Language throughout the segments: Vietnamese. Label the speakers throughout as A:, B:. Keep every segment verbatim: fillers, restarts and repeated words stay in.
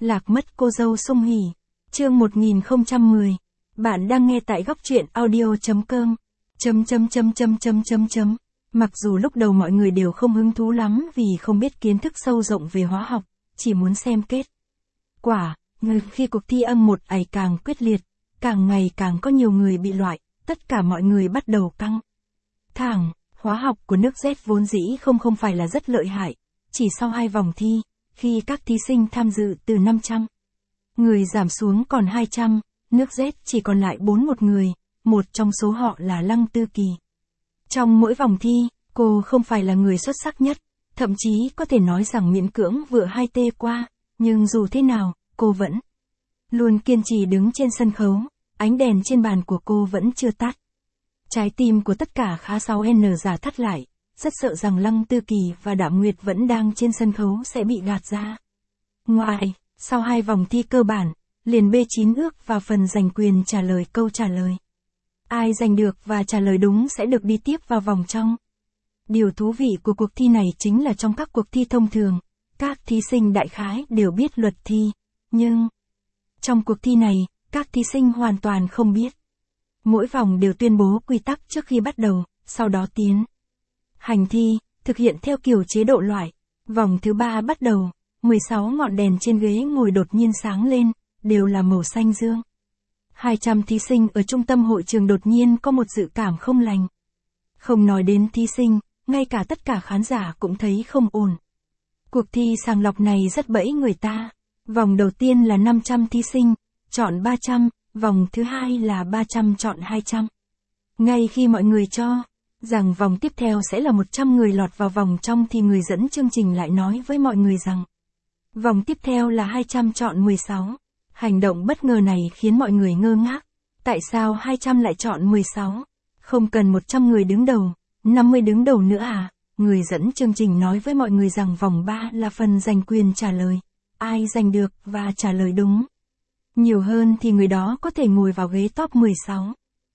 A: Lạc mất cô dâu Sung Hỉ. Chương một nghìn không trăm mười. Bạn đang nghe tại góc truyện audio.com. Chấm chấm chấm chấm chấm chấm chấm. Mặc dù lúc đầu mọi người đều không hứng thú lắm vì không biết kiến thức sâu rộng về hóa học, chỉ muốn xem kết quả, nhưng khi cuộc thi âm một ngày càng quyết liệt, càng ngày càng có nhiều người bị loại, tất cả mọi người bắt đầu căng thẳng. Hóa học của nước Z vốn dĩ không không phải là rất lợi hại, chỉ sau hai vòng thi, khi các thí sinh tham dự từ năm trăm người giảm xuống còn hai trăm, nước Z chỉ còn lại bốn một người, một trong số họ là Lăng Tư Kỳ. Trong mỗi vòng thi, cô không phải là người xuất sắc nhất, thậm chí có thể nói rằng miễn cưỡng vượt hai tê qua, nhưng dù thế nào, cô vẫn luôn kiên trì đứng trên sân khấu, ánh đèn trên bàn của cô vẫn chưa tắt. Trái tim của tất cả khá sáu N giả thắt lại, rất sợ rằng Lăng Tư Kỳ và Đạm Nguyệt vẫn đang trên sân khấu sẽ bị gạt ra ngoài. Sau hai vòng thi cơ bản, liền B chín ước vào phần giành quyền trả lời câu trả lời. Ai giành được và trả lời đúng sẽ được đi tiếp vào vòng trong. Điều thú vị của cuộc thi này chính là trong các cuộc thi thông thường, các thí sinh đại khái đều biết luật thi, nhưng trong cuộc thi này, các thí sinh hoàn toàn không biết. Mỗi vòng đều tuyên bố quy tắc trước khi bắt đầu, sau đó tiến hành thi, thực hiện theo kiểu chế độ loại. Vòng thứ ba bắt đầu, mười sáu ngọn đèn trên ghế ngồi đột nhiên sáng lên, đều là màu xanh dương. hai trăm thí sinh ở trung tâm hội trường đột nhiên có một dự cảm không lành. Không nói đến thí sinh, ngay cả tất cả khán giả cũng thấy không ổn. Cuộc thi sàng lọc này rất bẫy người ta. Vòng đầu tiên là năm trăm thí sinh, chọn ba trăm, vòng thứ hai là ba trăm chọn hai trăm. Ngay khi mọi người cho rằng vòng tiếp theo sẽ là một trăm người lọt vào vòng trong thì người dẫn chương trình lại nói với mọi người rằng vòng tiếp theo là hai trăm chọn mười sáu. Hành động bất ngờ này khiến mọi người ngơ ngác. Tại sao hai trăm lại chọn mười sáu? Không cần một trăm người đứng đầu, năm mươi đứng đầu nữa à? Người dẫn chương trình nói với mọi người rằng vòng ba là phần giành quyền trả lời. Ai giành được và trả lời đúng nhiều hơn thì người đó có thể ngồi vào ghế top mười sáu.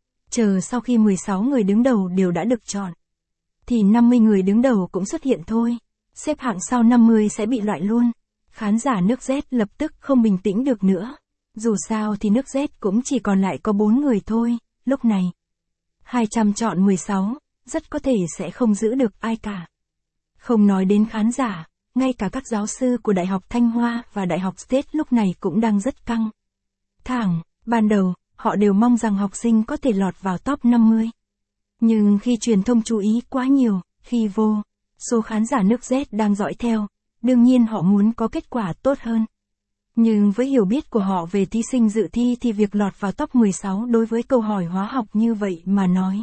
A: Chờ sau khi mười sáu người đứng đầu đều đã được chọn, thì năm mươi người đứng đầu cũng xuất hiện thôi. Xếp hạng sau năm mươi sẽ bị loại luôn. Khán giả nước Z lập tức không bình tĩnh được nữa. Dù sao thì nước Z cũng chỉ còn lại có bốn người thôi, lúc này. hai trăm chọn mười sáu, rất có thể sẽ không giữ được ai cả. Không nói đến khán giả, ngay cả các giáo sư của Đại học Thanh Hoa và Đại học State lúc này cũng đang rất căng thẳng. Ban đầu, họ đều mong rằng học sinh có thể lọt vào top năm mươi. Nhưng khi truyền thông chú ý quá nhiều, khi vô số khán giả nước Z đang dõi theo, đương nhiên họ muốn có kết quả tốt hơn. Nhưng với hiểu biết của họ về thí sinh dự thi thì việc lọt vào top mười sáu đối với câu hỏi hóa học như vậy mà nói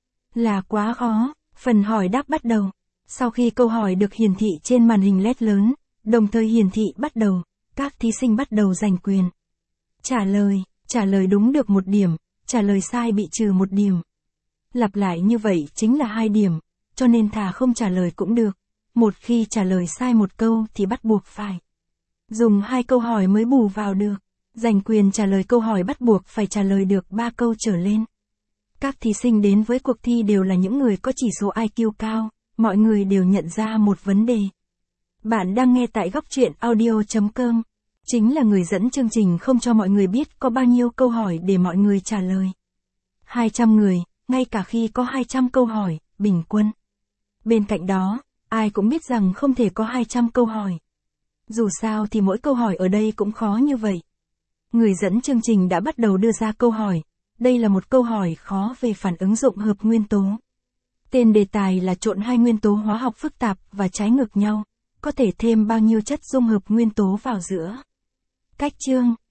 A: là quá khó. Phần hỏi đáp bắt đầu. Sau khi câu hỏi được hiển thị trên màn hình led lớn, đồng thời hiển thị bắt đầu, các thí sinh bắt đầu giành quyền trả lời. Trả lời đúng được một điểm, trả lời sai bị trừ một điểm. Lặp lại như vậy chính là hai điểm, cho nên thà không trả lời cũng được. Một khi trả lời sai một câu thì bắt buộc phải dùng hai câu hỏi mới bù vào được. Giành quyền trả lời câu hỏi bắt buộc phải trả lời được ba câu trở lên. Các thí sinh đến với cuộc thi đều là những người có chỉ số I Q cao, mọi người đều nhận ra một vấn đề. Bạn đang nghe tại góc truyện audio.com. Chính là người dẫn chương trình không cho mọi người biết có bao nhiêu câu hỏi để mọi người trả lời. hai trăm người, ngay cả khi có hai trăm câu hỏi, bình quân. Bên cạnh đó, ai cũng biết rằng không thể có hai trăm câu hỏi. Dù sao thì mỗi câu hỏi ở đây cũng khó như vậy. Người dẫn chương trình đã bắt đầu đưa ra câu hỏi. Đây là một câu hỏi khó về phản ứng dụng hợp nguyên tố. Tên đề tài là trộn hai nguyên tố hóa học phức tạp và trái ngược nhau. Có thể thêm bao nhiêu chất dung hợp nguyên tố vào giữa các chương.